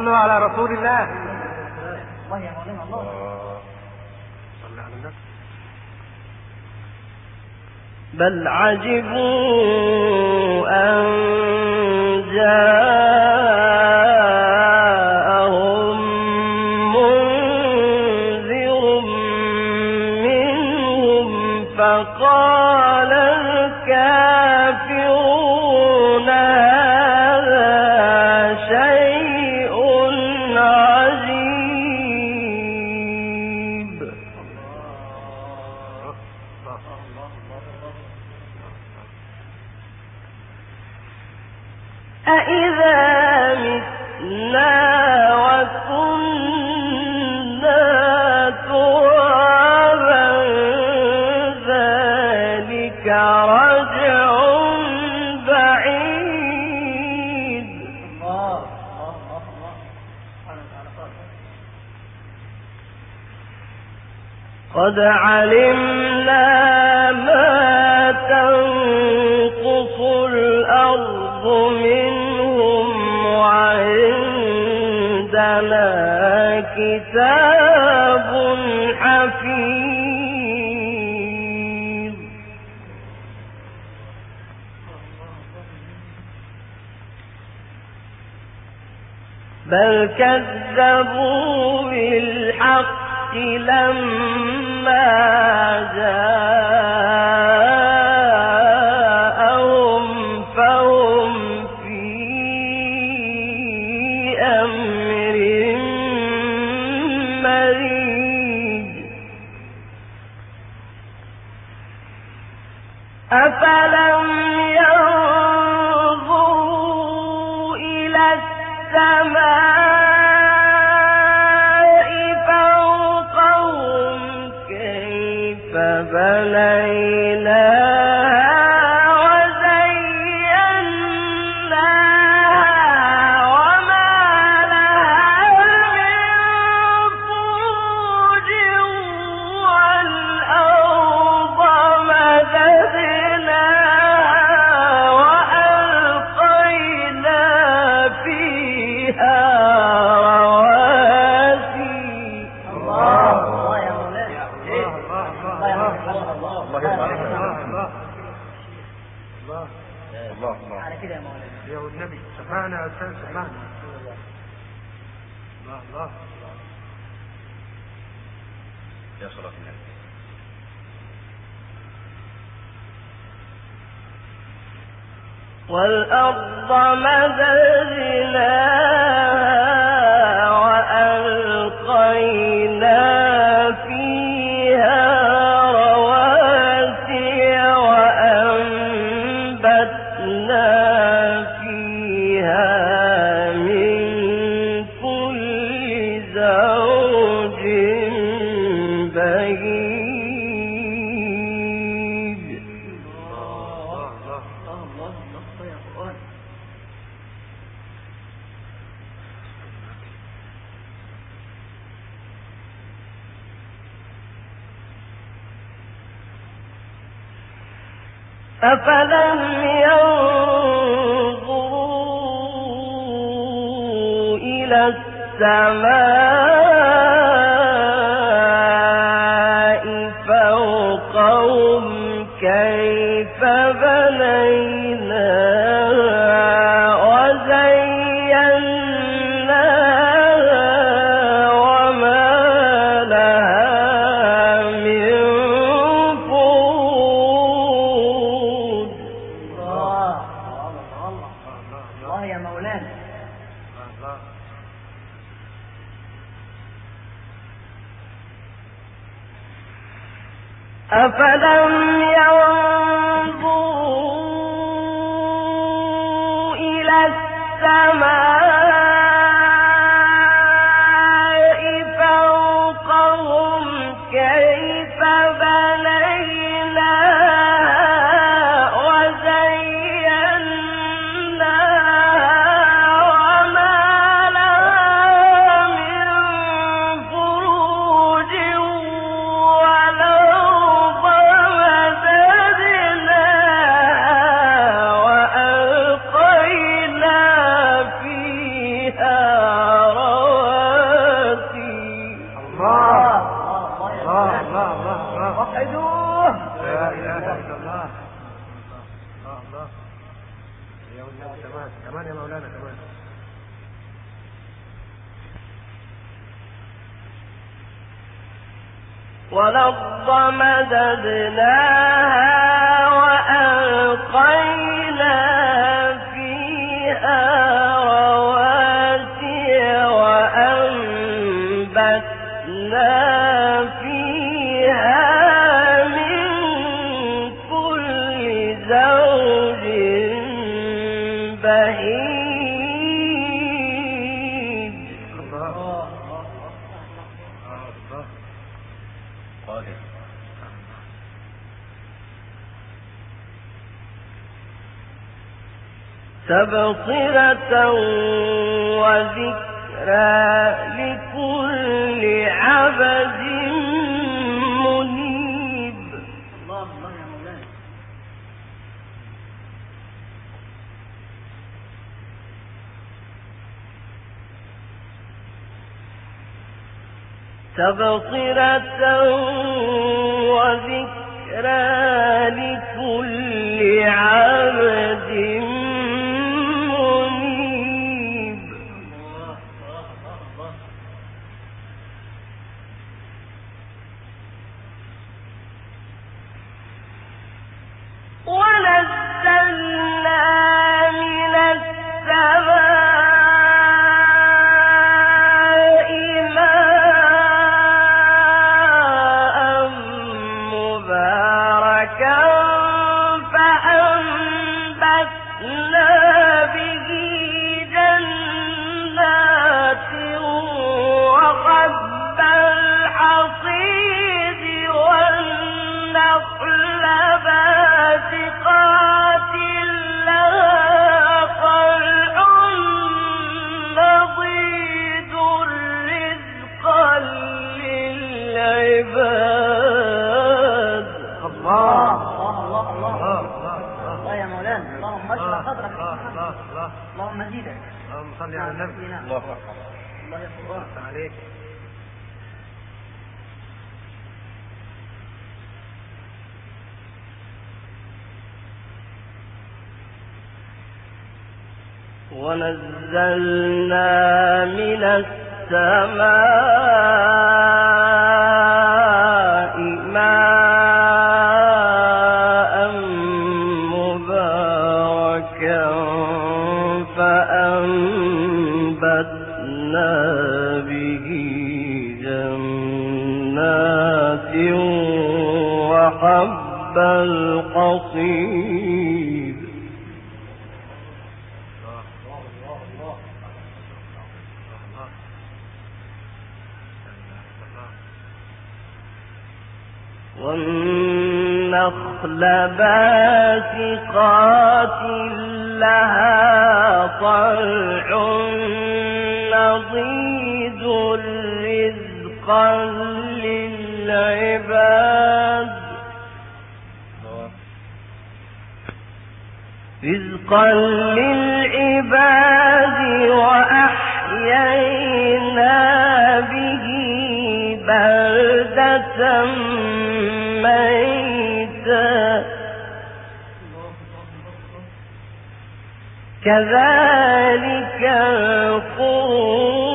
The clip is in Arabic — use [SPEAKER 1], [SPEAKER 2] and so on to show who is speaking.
[SPEAKER 1] صلوا على رسول الله.
[SPEAKER 2] الله يا مولانا الله.
[SPEAKER 1] صل على النبي.
[SPEAKER 3] بل عجبوا أن جاءهم منذر منهم فقال الكافرون هذا شيء عجيب. أإذا متنا وكنا ترابا ذلك رجع بعيد. قد علمنا ما تنقص الأرض منهم وعندنا كتاب حفيظ. بل كذبوا بالحق لما جاءهم فهم في أمر مريج. أفلم ينظروا إلى السماء بنيناها وزيناها وما لها من فروج والأرض مددناها وألقينا فيها
[SPEAKER 2] على كده يا مولانا.
[SPEAKER 1] يا والنبي سمعنا يا أستاذ سمعنا. الله الله
[SPEAKER 4] يا صلاة النبي.
[SPEAKER 3] والأرض مددناها وألقينا فيها رواسي وأنبتنا فيها من كل زوج بهيج. أفلم ينظروا إلى السماء فوقهم كيف بنيناها وزيناها وما لها من فروج.
[SPEAKER 2] الله يا مولانا.
[SPEAKER 3] أفلم ينظروا إلى السماء فوقهم كيف بنيناها وزيناها وما لها من فروج والأرض مددناها
[SPEAKER 1] الله
[SPEAKER 2] وحدوه.
[SPEAKER 1] لا اله الا الله. الله يا ولد كمان يا مولانا كمان.
[SPEAKER 3] والأرض مددناها وألقينا فيها رواسي وأنبتنا فيها من كل زوج بهيج.
[SPEAKER 1] الله
[SPEAKER 4] قادر.
[SPEAKER 3] تبصرة وذكرى لكل عبد منيب.
[SPEAKER 2] الله يا مولانا.
[SPEAKER 3] تبصرة وذكرى لكل عبد منيب. ونزلنا من السماء ماء مباركا فأنبتنا به جنات وحب الحصيد والنخل باسقات لها طلع نضيد رزقا للعباد.
[SPEAKER 2] الله يا مولانا. اللهم اشرح صدرك. اللهم زيدك.
[SPEAKER 1] اللهم صل على النبي.
[SPEAKER 4] الله أكبر.
[SPEAKER 2] الله يغفر
[SPEAKER 1] الله عليك.
[SPEAKER 3] ونزلنا من السماء ماء مباركا فأنبتنا به جنات وحب الحصيد. والنخل باسقات لها طلع نضيد رزقا للعباد. رزقا للعباد وأحيينا به بلدة ميتا كذلك الخروج.